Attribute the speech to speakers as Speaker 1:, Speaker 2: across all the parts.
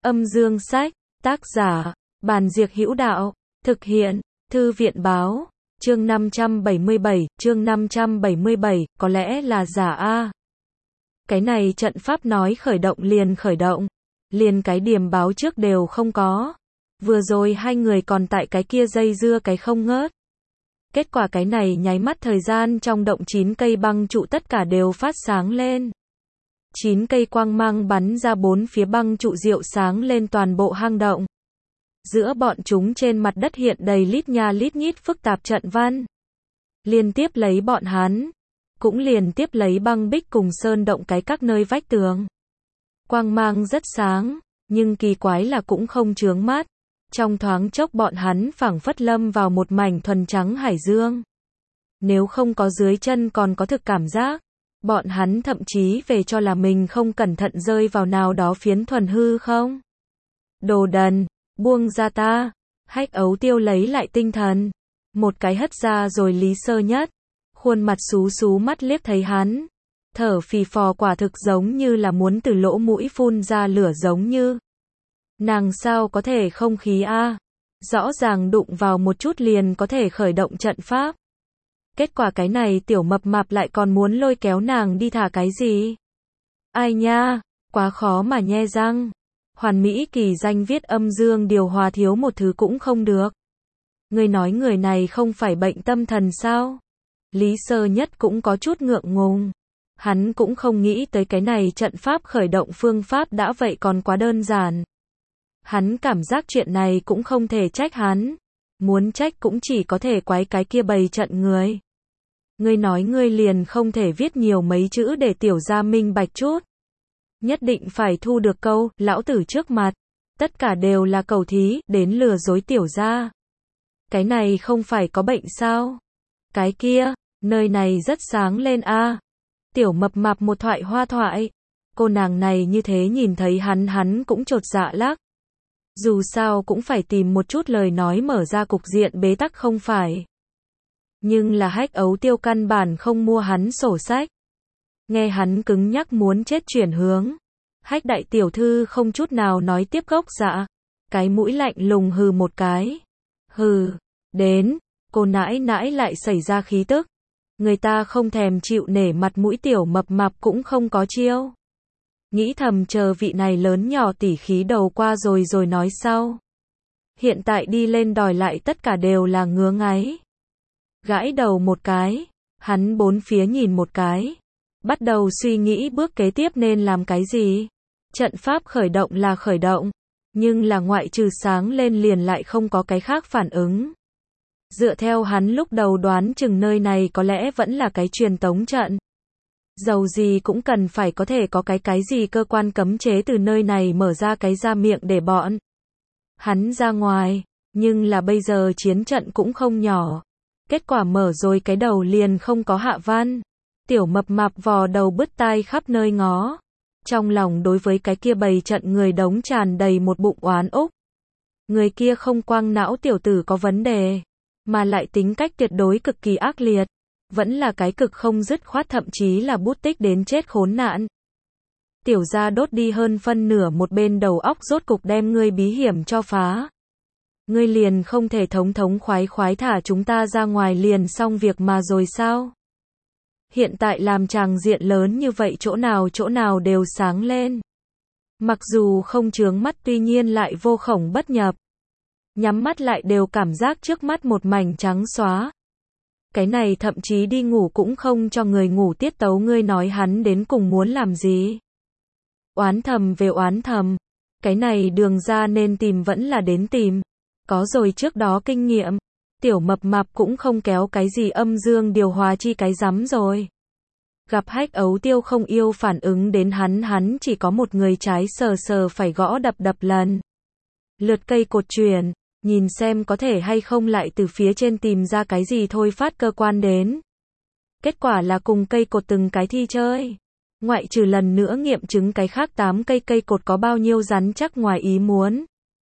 Speaker 1: Âm dương sách, tác giả, Bàn Diệc Hữu Đạo, thực hiện, Thư viện báo, chương 577, có lẽ là giả a. Cái này trận pháp nói khởi động, liền cái điểm báo trước đều không có. Vừa rồi hai người còn tại cái kia dây dưa cái không ngớt. Kết quả cái này nháy mắt thời gian trong động 9 cây băng trụ tất cả đều phát sáng lên. 9 cây quang mang bắn ra bốn phía băng trụ rượu sáng lên toàn bộ hang động. Giữa bọn chúng trên mặt đất hiện đầy lít nha lít nhít phức tạp trận văn. Liên tiếp lấy bọn hắn, cũng liền tiếp lấy băng bích cùng sơn động cái các nơi vách tường. Quang mang rất sáng, nhưng kỳ quái là cũng không chướng mắt. Trong thoáng chốc bọn hắn phảng phất lâm vào một mảnh thuần trắng hải dương. Nếu không có dưới chân còn có thực cảm giác, bọn hắn thậm chí về cho là mình không cẩn thận rơi vào nào đó phiến thuần hư không. Đồ đần, buông ra ta. Hách Ấu Tiêu lấy lại tinh thần. Một cái hất ra rồi Lý Sơ Nhất. Khuôn mặt xú xú mắt liếc thấy hắn. Thở phì phò quả thực giống như là muốn từ lỗ mũi phun ra lửa giống như. Nàng sao có thể không khí a? Rõ ràng đụng vào một chút liền có thể khởi động trận pháp. Kết quả cái này tiểu mập mạp lại còn muốn lôi kéo nàng đi thả cái gì? Ai nha, quá khó mà nhe răng. Hoàn mỹ kỳ danh viết âm dương điều hòa thiếu một thứ cũng không được. Ngươi nói người này không phải bệnh tâm thần sao? Lý Sơ Nhất cũng có chút ngượng ngùng. Hắn cũng không nghĩ tới cái này trận pháp khởi động phương pháp đã vậy còn quá đơn giản. Hắn cảm giác chuyện này cũng không thể trách hắn. Muốn trách cũng chỉ có thể quái cái kia bày trận người. Ngươi nói ngươi liền không thể viết nhiều mấy chữ để tiểu gia minh bạch chút. Nhất định phải thu được câu, lão tử trước mặt. Tất cả đều là cầu thí, đến lừa dối tiểu gia. Cái này không phải có bệnh sao? Cái kia, nơi này rất sáng lên a. Tiểu mập mạp một thoại hoa thoại. Cô nàng này như thế nhìn thấy hắn cũng chột dạ lắc. Dù sao cũng phải tìm một chút lời nói mở ra cục diện bế tắc không phải. Nhưng là Hách Ấu Tiêu căn bản không mua hắn sổ sách. Nghe hắn cứng nhắc muốn chết chuyển hướng. Hách đại tiểu thư không chút nào nói tiếp gốc dạ. Cái mũi lạnh lùng hừ một cái. Hừ, đến, cô nãi nãi lại xảy ra khí tức. Người ta không thèm chịu nể mặt mũi tiểu mập mạp cũng không có chiêu. Nghĩ thầm chờ vị này lớn nhỏ tỉ khí đầu qua rồi nói sau. Hiện tại đi lên đòi lại tất cả đều là ngứa ngáy. Gãi đầu một cái, hắn bốn phía nhìn một cái. Bắt đầu suy nghĩ bước kế tiếp nên làm cái gì. Trận pháp khởi động là khởi động, nhưng là ngoại trừ sáng lên liền lại không có cái khác phản ứng. Dựa theo hắn lúc đầu đoán chừng nơi này có lẽ vẫn là cái truyền tống trận. Dầu gì cũng cần phải có thể có cái gì cơ quan cấm chế từ nơi này mở ra cái ra miệng để bọn hắn ra ngoài, nhưng là bây giờ chiến trận cũng không nhỏ. Kết quả mở rồi cái đầu liền không có hạ văn. Tiểu mập mạp vò đầu bứt tai khắp nơi ngó. Trong lòng đối với cái kia bày trận người đống tràn đầy một bụng oán úc. Người kia không quang não tiểu tử có vấn đề, mà lại tính cách tuyệt đối cực kỳ ác liệt. Vẫn là cái cực không dứt khoát thậm chí là bút tích đến chết khốn nạn. Tiểu gia đốt đi hơn phân nửa một bên đầu óc rốt cục đem ngươi bí hiểm cho phá. Ngươi liền không thể thống khoái thả chúng ta ra ngoài liền xong việc mà rồi sao? Hiện tại làm tràng diện lớn như vậy chỗ nào đều sáng lên. Mặc dù không chướng mắt tuy nhiên lại vô khổng bất nhập. Nhắm mắt lại đều cảm giác trước mắt một mảnh trắng xóa. Cái này thậm chí đi ngủ cũng không cho người ngủ tiết tấu, ngươi nói hắn đến cùng muốn làm gì? Oán thầm về oán thầm. Cái này đường ra nên tìm vẫn là đến tìm. Có rồi trước đó kinh nghiệm. Tiểu mập mạp cũng không kéo cái gì âm dương điều hòa chi cái rắm rồi. Gặp Hách Ấu Tiêu không yêu phản ứng đến hắn chỉ có một người trái sờ phải gõ đập lần. Lượt cây cột chuyển. Nhìn xem có thể hay không lại từ phía trên tìm ra cái gì thôi phát cơ quan đến. Kết quả là cùng cây cột từng cái thi chơi. Ngoại trừ lần nữa nghiệm chứng cái khác 8 cây cột có bao nhiêu rắn chắc ngoài ý muốn.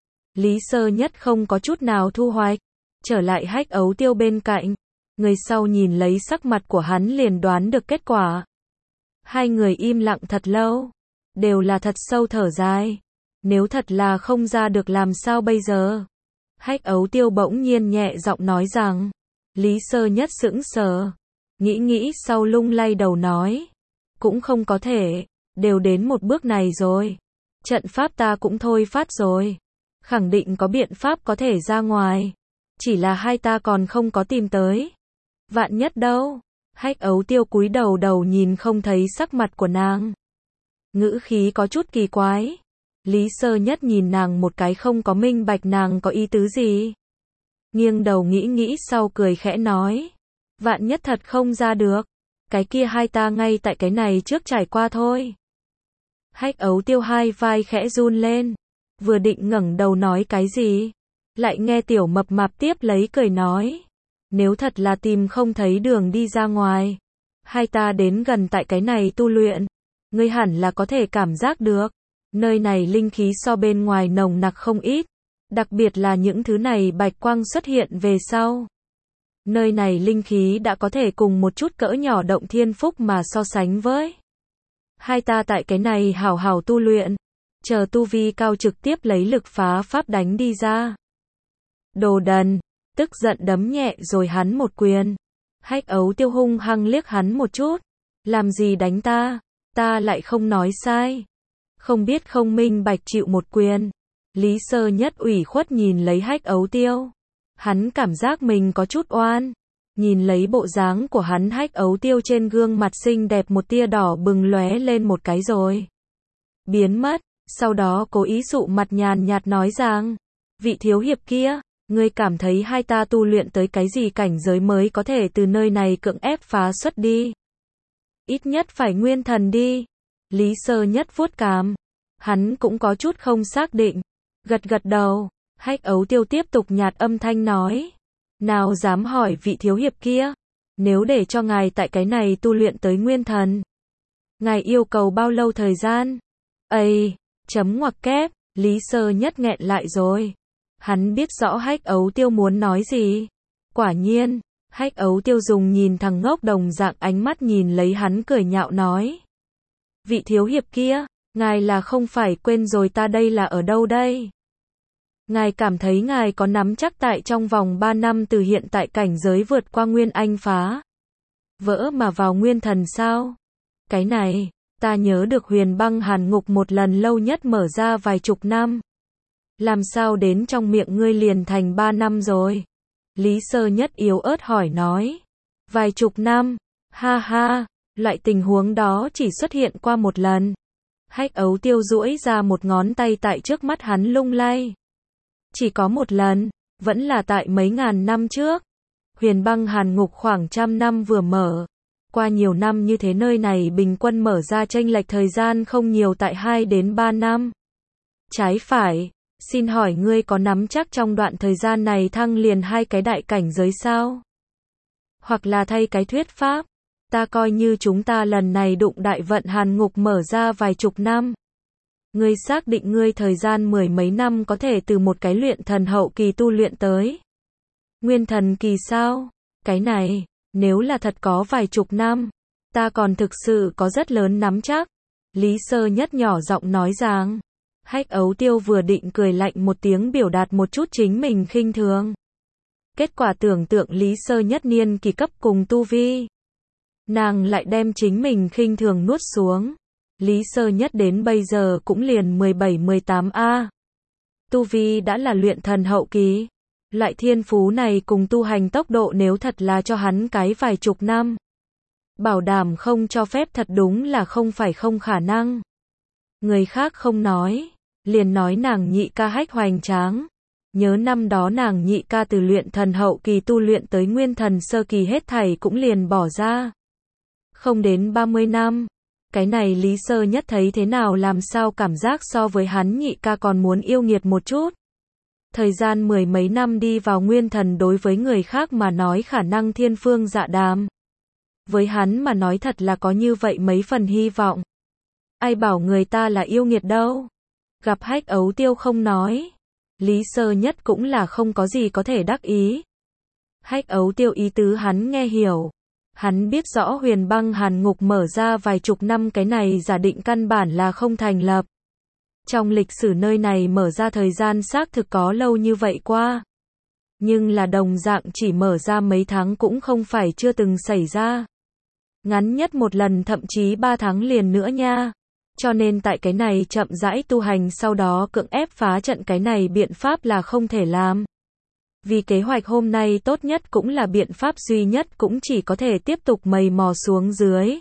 Speaker 1: Lý Sơ Nhất không có chút nào thu hoạch. Trở lại Hách Ấu Tiêu bên cạnh. Người sau nhìn lấy sắc mặt của hắn liền đoán được kết quả. Hai người im lặng thật lâu. Đều là thật sâu thở dài. Nếu thật là không ra được làm sao bây giờ? Hách Ấu Tiêu bỗng nhiên nhẹ giọng nói rằng. Lý Sơ Nhất sững sờ. Nghĩ sau lung lay đầu nói. Cũng không có thể, đều đến một bước này rồi. Trận pháp ta cũng thôi phát rồi. Khẳng định có biện pháp có thể ra ngoài. Chỉ là hai ta còn không có tìm tới. Vạn nhất đâu? Hách Ấu Tiêu cúi đầu nhìn không thấy sắc mặt của nàng. Ngữ khí có chút kỳ quái. Lý Sơ Nhất nhìn nàng một cái không có minh bạch nàng có ý tứ gì. Nghiêng đầu nghĩ sau cười khẽ nói. Vạn nhất thật không ra được. Cái kia hai ta ngay tại cái này trước trải qua thôi. Hách Ấu Tiêu hai vai khẽ run lên. Vừa định ngẩng đầu nói cái gì. Lại nghe Tiểu Mập Mạp tiếp lấy cười nói. Nếu thật là tìm không thấy đường đi ra ngoài. Hai ta đến gần tại cái này tu luyện. Ngươi hẳn là có thể cảm giác được. Nơi này linh khí so bên ngoài nồng nặc không ít. Đặc biệt là những thứ này bạch quang xuất hiện về sau. Nơi này linh khí đã có thể cùng một chút cỡ nhỏ động thiên phúc mà so sánh với. Hai ta tại cái này hảo hảo tu luyện. Chờ tu vi cao trực tiếp lấy lực phá pháp đánh đi ra. Đồ đần, tức giận đấm nhẹ rồi hắn một quyền. Hách Ấu Tiêu hung hăng liếc hắn một chút. Làm gì đánh ta? Ta lại không nói sai. Không biết không minh bạch chịu một quyền. Lý Sơ Nhất ủy khuất nhìn lấy Hách Ấu Tiêu. Hắn cảm giác mình có chút oan. Nhìn lấy bộ dáng của hắn, Hách Ấu Tiêu trên gương mặt xinh đẹp một tia đỏ bừng lóe lên một cái rồi biến mất. Sau đó cố ý dụ mặt nhàn nhạt nói rằng. Vị thiếu hiệp kia, ngươi cảm thấy hai ta tu luyện tới cái gì cảnh giới mới có thể từ nơi này cưỡng ép phá xuất đi? Ít nhất phải nguyên thần đi. Lý Sơ Nhất vuốt cằm. Hắn cũng có chút không xác định. Gật đầu. Hách Ấu Tiêu tiếp tục nhạt âm thanh nói. Nào dám hỏi vị thiếu hiệp kia. Nếu để cho ngài tại cái này tu luyện tới nguyên thần. Ngài yêu cầu bao lâu thời gian? Ây, chấm ngoặc kép. Lý Sơ Nhất nghẹn lại rồi. Hắn biết rõ Hách Ấu Tiêu muốn nói gì. Quả nhiên, Hách Ấu Tiêu dùng nhìn thằng ngốc đồng dạng ánh mắt nhìn lấy hắn cười nhạo nói. Vị thiếu hiệp kia, ngài là không phải quên rồi ta đây là ở đâu đây? Ngài cảm thấy ngài có nắm chắc tại trong vòng 3 năm từ hiện tại cảnh giới vượt qua Nguyên Anh phá vỡ mà vào nguyên thần sao? Cái này, ta nhớ được Huyền Băng Hàn Ngục một lần lâu nhất mở ra vài chục năm. Làm sao đến trong miệng ngươi liền thành 3 năm rồi? Lý Sơ Nhất yếu ớt hỏi nói. Vài chục năm? Ha ha, loại tình huống đó chỉ xuất hiện qua một lần. Hách Ấu Tiêu duỗi ra một ngón tay tại trước mắt hắn lung lay. Chỉ có một lần, vẫn là tại mấy ngàn năm trước. Huyền Băng Hàn Ngục khoảng trăm năm vừa mở. Qua nhiều năm như thế nơi này bình quân mở ra chênh lệch thời gian không nhiều tại 2 đến 3 năm. Trái phải, xin hỏi ngươi có nắm chắc trong đoạn thời gian này thăng liền 2 cái đại cảnh giới sao? Hoặc là thay cái thuyết pháp, ta coi như chúng ta lần này đụng đại vận Hàn Ngục mở ra vài chục năm. Ngươi xác định ngươi thời gian 10 mấy năm có thể từ một cái luyện thần hậu kỳ tu luyện tới nguyên thần kỳ sao? Cái này, nếu là thật có vài chục năm, ta còn thực sự có rất lớn nắm chắc. Lý Sơ Nhất nhỏ giọng nói rằng. Hách Ấu Tiêu vừa định cười lạnh một tiếng biểu đạt một chút chính mình khinh thường. Kết quả tưởng tượng Lý Sơ Nhất niên kỳ cấp cùng tu vi. Nàng lại đem chính mình khinh thường nuốt xuống. Lý Sơ Nhất đến bây giờ cũng liền 17-18 A. Tu vi đã là luyện thần hậu kỳ. Loại thiên phú này cùng tu hành tốc độ nếu thật là cho hắn cái vài chục năm. Bảo đảm không cho phép thật đúng là không phải không khả năng. Người khác không nói. Liền nói nàng nhị ca Hách hoành tráng. Nhớ năm đó nàng nhị ca từ luyện thần hậu kỳ tu luyện tới nguyên thần sơ kỳ hết thảy cũng liền bỏ ra. Không đến 30 năm. Cái này Lý Sơ Nhất thấy thế nào làm sao cảm giác so với hắn nhị ca còn muốn yêu nghiệt một chút. Thời gian 10 mấy năm đi vào nguyên thần đối với người khác mà nói khả năng thiên phương dạ đàm. Với hắn mà nói thật là có như vậy mấy phần hy vọng. Ai bảo người ta là yêu nghiệt đâu. Gặp Hách Ấu Tiêu không nói. Lý Sơ Nhất cũng là không có gì có thể đắc ý. Hách Ấu Tiêu ý tứ hắn nghe hiểu. Hắn biết rõ Huyền Băng Hàn Ngục mở ra vài chục năm cái này giả định căn bản là không thành lập. Trong lịch sử nơi này mở ra thời gian xác thực có lâu như vậy qua. Nhưng là đồng dạng chỉ mở ra mấy tháng cũng không phải chưa từng xảy ra. Ngắn nhất một lần thậm chí 3 tháng liền nữa nha. Cho nên tại cái này chậm rãi tu hành sau đó cưỡng ép phá trận cái này biện pháp là không thể làm. Vì kế hoạch hôm nay tốt nhất cũng là biện pháp duy nhất cũng chỉ có thể tiếp tục mày mò xuống dưới.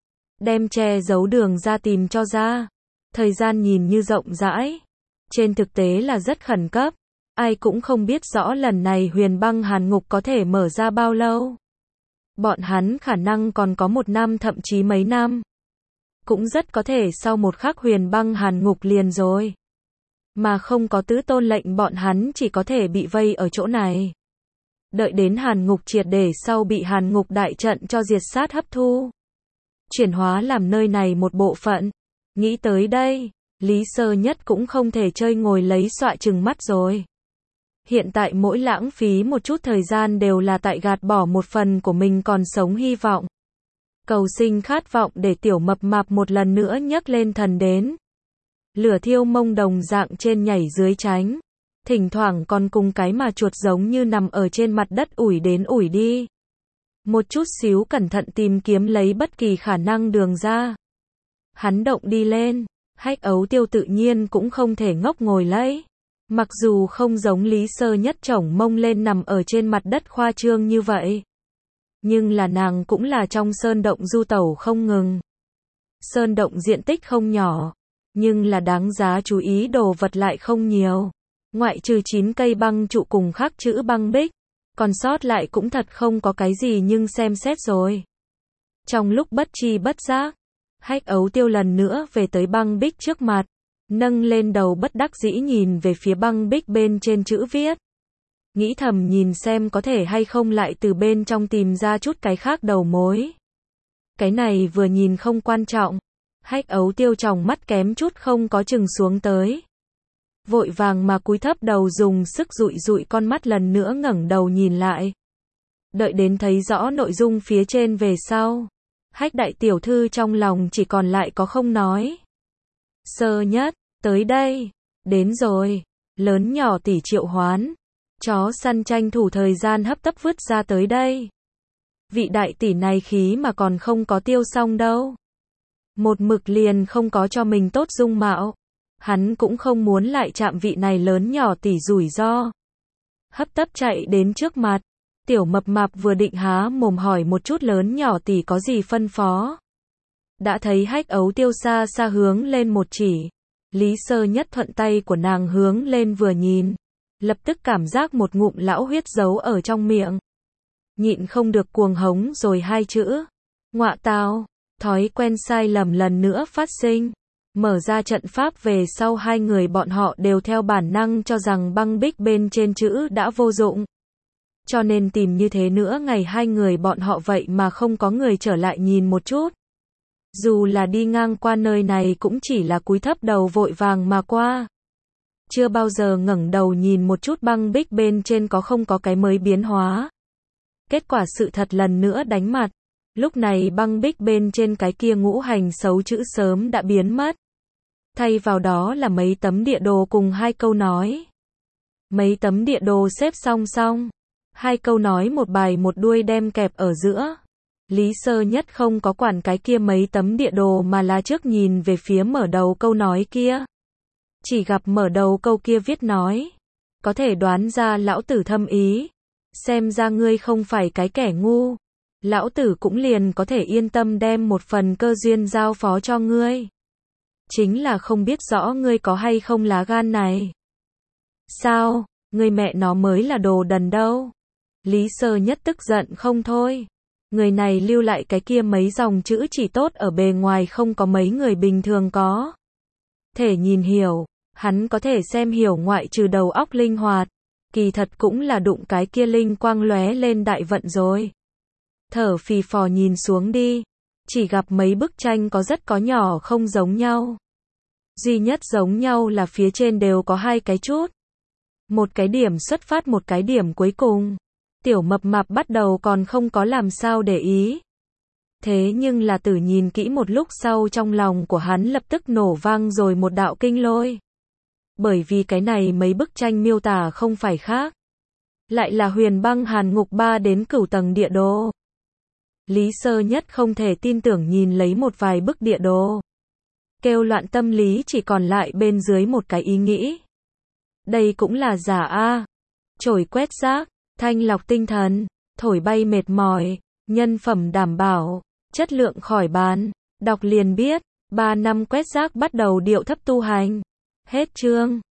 Speaker 1: Đem che giấu đường ra tìm cho ra. Thời gian nhìn như rộng rãi. Trên thực tế là rất khẩn cấp. Ai cũng không biết rõ lần này Huyền Băng Hàn Ngục có thể mở ra bao lâu. Bọn hắn khả năng còn có 1 năm thậm chí mấy năm. Cũng rất có thể sau một khắc Huyền Băng Hàn Ngục liền rồi. Mà không có tứ tôn lệnh bọn hắn chỉ có thể bị vây ở chỗ này. Đợi đến Hàn Ngục triệt để sau bị Hàn Ngục đại trận cho diệt sát hấp thu. Chuyển hóa làm nơi này một bộ phận. Nghĩ tới đây, Lý Sơ Nhất cũng không thể chơi ngồi lấy xọa trừng mắt rồi. Hiện tại mỗi lãng phí một chút thời gian đều là tại gạt bỏ một phần của mình còn sống hy vọng. Cầu sinh khát vọng để tiểu mập mạp một lần nữa nhấc lên thần đến. Lửa thiêu mông đồng dạng trên nhảy dưới tránh. Thỉnh thoảng còn cùng cái mà chuột giống như nằm ở trên mặt đất ủi đến ủi đi. Một chút xíu cẩn thận tìm kiếm lấy bất kỳ khả năng đường ra. Hắn động đi lên. Hách Ấu Tiêu tự nhiên cũng không thể ngốc ngồi lấy. Mặc dù không giống Lý Sơ Nhất chổng mông lên nằm ở trên mặt đất khoa trương như vậy. Nhưng là nàng cũng là trong sơn động du tẩu không ngừng. Sơn động diện tích không nhỏ. Nhưng là đáng giá chú ý đồ vật lại không nhiều. Ngoại trừ 9 cây băng trụ cùng khắc chữ băng bích. Còn sót lại cũng thật không có cái gì nhưng xem xét rồi. Trong lúc bất tri bất giác. Hách Ấu Tiêu lần nữa về tới băng bích trước mặt. Nâng lên đầu bất đắc dĩ nhìn về phía băng bích bên trên chữ viết. Nghĩ thầm nhìn xem có thể hay không lại từ bên trong tìm ra chút cái khác đầu mối. Cái này vừa nhìn không quan trọng. Hách Ấu Tiêu tròng mắt kém chút không có chừng xuống tới. Vội vàng mà cúi thấp đầu dùng sức dụi dụi con mắt lần nữa ngẩng đầu nhìn lại. Đợi đến thấy rõ nội dung phía trên về sau. Hách đại tiểu thư trong lòng chỉ còn lại có không nói. Sơ Nhất, tới đây. Đến rồi. Lớn nhỏ tỷ triệu hoán. Chó săn tranh thủ thời gian hấp tấp vứt ra tới đây. Vị đại tỷ này khí mà còn không có tiêu xong đâu. Một mực liền không có cho mình tốt dung mạo. Hắn cũng không muốn lại chạm vị này lớn nhỏ tỷ rủi ro. Hấp tấp chạy đến trước mặt. Tiểu mập mạp vừa định há mồm hỏi một chút lớn nhỏ tỷ có gì phân phó. Đã thấy Hách Ấu Tiêu xa xa hướng lên một chỉ. Lý Sơ Nhất thuận tay của nàng hướng lên vừa nhìn. Lập tức cảm giác một ngụm lão huyết giấu ở trong miệng. Nhịn không được cuồng hống rồi 2 chữ. Ngọa tào, thói quen sai lầm lần nữa phát sinh. Mở ra trận pháp về sau hai người bọn họ đều theo bản năng cho rằng băng bích bên trên chữ đã vô dụng. Cho nên tìm như thế nữa ngày hai người bọn họ vậy mà không có người trở lại nhìn một chút. Dù là đi ngang qua nơi này cũng chỉ là cúi thấp đầu vội vàng mà qua. Chưa bao giờ ngẩng đầu nhìn một chút băng bích bên trên có không có cái mới biến hóa. Kết quả sự thật lần nữa đánh mặt. Lúc này băng bích bên trên cái kia ngũ hành xấu chữ sớm đã biến mất. Thay vào đó là mấy tấm địa đồ cùng 2 câu nói. Mấy tấm địa đồ xếp song song. 2 câu nói một bài một đuôi đem kẹp ở giữa. Lý Sơ Nhất không có quản cái kia mấy tấm địa đồ mà là trước nhìn về phía mở đầu câu nói kia. Chỉ gặp mở đầu câu kia viết nói. Có thể đoán ra lão tử thâm ý. Xem ra ngươi không phải cái kẻ ngu. Lão tử cũng liền có thể yên tâm đem một phần cơ duyên giao phó cho ngươi. Chính là không biết rõ ngươi có hay không lá gan này. Sao, ngươi mẹ nó mới là đồ đần đâu. Lý Sơ Nhất tức giận không thôi. Người này lưu lại cái kia mấy dòng chữ chỉ tốt ở bề ngoài không có mấy người bình thường có. Thể nhìn hiểu, hắn có thể xem hiểu ngoại trừ đầu óc linh hoạt. Kỳ thật cũng là đụng cái kia linh quang lóe lên đại vận rồi. Thở phì phò nhìn xuống đi. Chỉ gặp mấy bức tranh có rất có nhỏ không giống nhau. Duy nhất giống nhau là phía trên đều có 2 cái chút. Một cái điểm xuất phát một cái điểm cuối cùng. Tiểu mập mạp bắt đầu còn không có làm sao để ý. Thế nhưng là Tử nhìn kỹ một lúc sau trong lòng của hắn lập tức nổ vang rồi một đạo kinh lôi. Bởi vì cái này mấy bức tranh miêu tả không phải khác. Lại là Huyền Băng Hàn Ngục 3 đến cửu tầng địa đồ. Lý Sơ Nhất không thể tin tưởng nhìn lấy một vài bức địa đồ. Kêu loạn tâm lý chỉ còn lại bên dưới một cái ý nghĩ. Đây cũng là giả a. Chổi quét rác, thanh lọc tinh thần, thổi bay mệt mỏi, nhân phẩm đảm bảo, chất lượng khỏi bàn. Đọc liền biết, 3 năm quét rác bắt đầu điệu thấp tu hành. Hết chương.